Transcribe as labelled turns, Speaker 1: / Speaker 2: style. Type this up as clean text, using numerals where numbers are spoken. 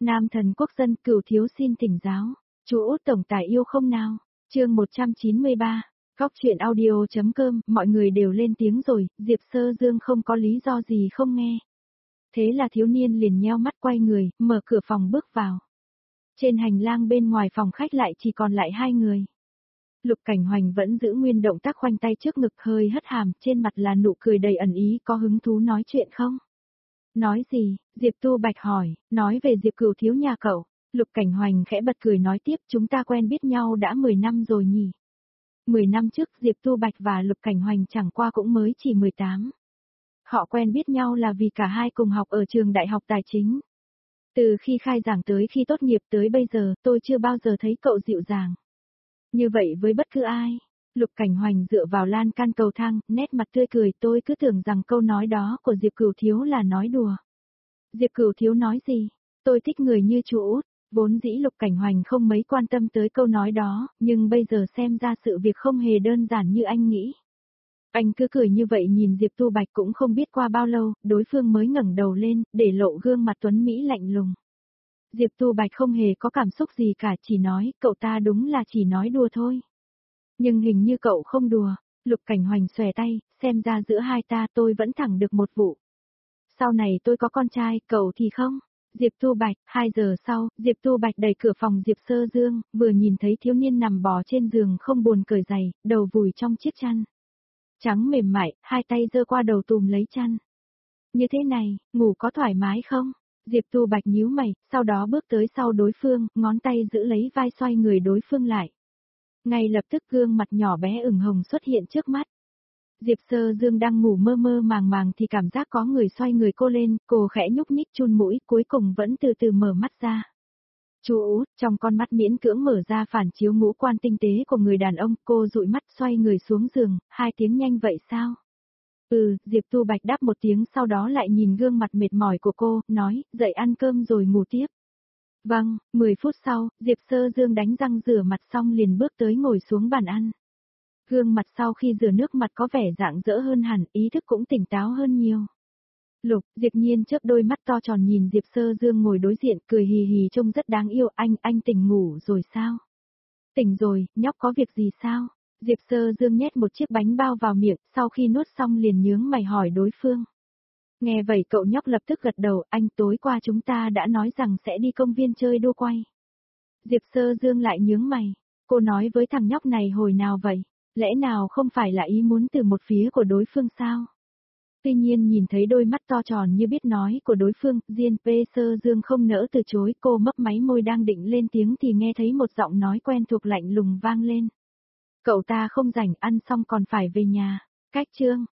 Speaker 1: Nam thần quốc dân Cửu thiếu xin thỉnh giáo. Chú Út tổng tài yêu không nào? Chương 193. Góc truyện audio.com, mọi người đều lên tiếng rồi, Diệp Sơ Dương không có lý do gì không nghe. Thế là thiếu niên liền nheo mắt quay người, mở cửa phòng bước vào. Trên hành lang bên ngoài phòng khách lại chỉ còn lại hai người. Lục Cảnh Hoành vẫn giữ nguyên động tác khoanh tay trước ngực hơi hất hàm, trên mặt là nụ cười đầy ẩn ý, có hứng thú nói chuyện không? Nói gì? Diệp Tu Bạch hỏi, nói về Diệp Cửu thiếu nhà cậu. Lục Cảnh Hoành khẽ bật cười nói tiếp, chúng ta quen biết nhau đã 10 năm rồi nhỉ? 10 năm trước Diệp Tu Bạch và Lục Cảnh Hoành chẳng qua cũng mới chỉ 18. Họ quen biết nhau là vì cả hai cùng học ở trường đại học tài chính. Từ khi khai giảng tới khi tốt nghiệp tới bây giờ, tôi chưa bao giờ thấy cậu dịu dàng. Như vậy với bất cứ ai. Lục Cảnh Hoành dựa vào lan can cầu thang, nét mặt tươi cười, tôi cứ tưởng rằng câu nói đó của Diệp Cửu thiếu là nói đùa. Diệp Cửu thiếu nói gì? Tôi thích người như chú Út. Vốn dĩ Lục Cảnh Hoành không mấy quan tâm tới câu nói đó, nhưng bây giờ xem ra sự việc không hề đơn giản như anh nghĩ. Anh cứ cười như vậy nhìn Diệp Tu Bạch, cũng không biết qua bao lâu, đối phương mới ngẩng đầu lên, để lộ gương mặt tuấn Mỹ lạnh lùng. Diệp Tu Bạch không hề có cảm xúc gì cả, chỉ nói, cậu ta đúng là chỉ nói đùa thôi. Nhưng hình như cậu không đùa. Lục Cảnh Hoành xòe tay, xem ra giữa hai ta tôi vẫn thẳng được một vụ. Sau này tôi có con trai, cậu thì không? Diệp Tu Bạch, 2 giờ sau, Diệp Tu Bạch đẩy cửa phòng Diệp Sơ Dương, vừa nhìn thấy thiếu niên nằm bò trên giường không buồn cởi giày, đầu vùi trong chiếc chăn. Trắng mềm mại, hai tay giơ qua đầu tùm lấy chăn. Như thế này, ngủ có thoải mái không? Diệp Tu Bạch nhíu mày, sau đó bước tới sau đối phương, ngón tay giữ lấy vai xoay người đối phương lại. Ngay lập tức gương mặt nhỏ bé ửng hồng xuất hiện trước mắt. Diệp Sơ Dương đang ngủ mơ mơ màng màng thì cảm giác có người xoay người cô lên, cô khẽ nhúc nhích chun mũi, cuối cùng vẫn từ từ mở mắt ra. Chú Út, trong con mắt miễn cưỡng mở ra phản chiếu ngũ quan tinh tế của người đàn ông, cô dụi mắt xoay người xuống giường, 2 tiếng nhanh vậy sao? Diệp Tu Bạch đáp một tiếng, sau đó lại nhìn gương mặt mệt mỏi của cô, nói, dậy ăn cơm rồi ngủ tiếp. Vâng, 10 phút sau, Diệp Sơ Dương đánh răng rửa mặt xong liền bước tới ngồi xuống bàn ăn. Gương mặt sau khi rửa nước mặt có vẻ rạng rỡ hơn hẳn, ý thức cũng tỉnh táo hơn nhiều. Lục, Diệp Nhiên chớp đôi mắt to tròn nhìn Diệp Sơ Dương ngồi đối diện, cười hì hì trông rất đáng yêu. Anh tỉnh ngủ rồi sao? Tỉnh rồi, nhóc có việc gì sao? Diệp Sơ Dương nhét một chiếc bánh bao vào miệng, sau khi nuốt xong liền nhướng mày hỏi đối phương. Nghe vậy cậu nhóc lập tức gật đầu, anh tối qua chúng ta đã nói rằng sẽ đi công viên chơi đua quay. Diệp Sơ Dương lại nhướng mày, cô nói với thằng nhóc này hồi nào vậy? Lẽ nào không phải là ý muốn từ một phía của đối phương sao? Tuy nhiên nhìn thấy đôi mắt to tròn như biết nói của đối phương, Diên P. Sơ Dương không nỡ từ chối, cô mấp máy môi đang định lên tiếng thì nghe thấy một giọng nói quen thuộc lạnh lùng vang lên. Cậu ta không rảnh, ăn xong còn phải về nhà. Cách chương.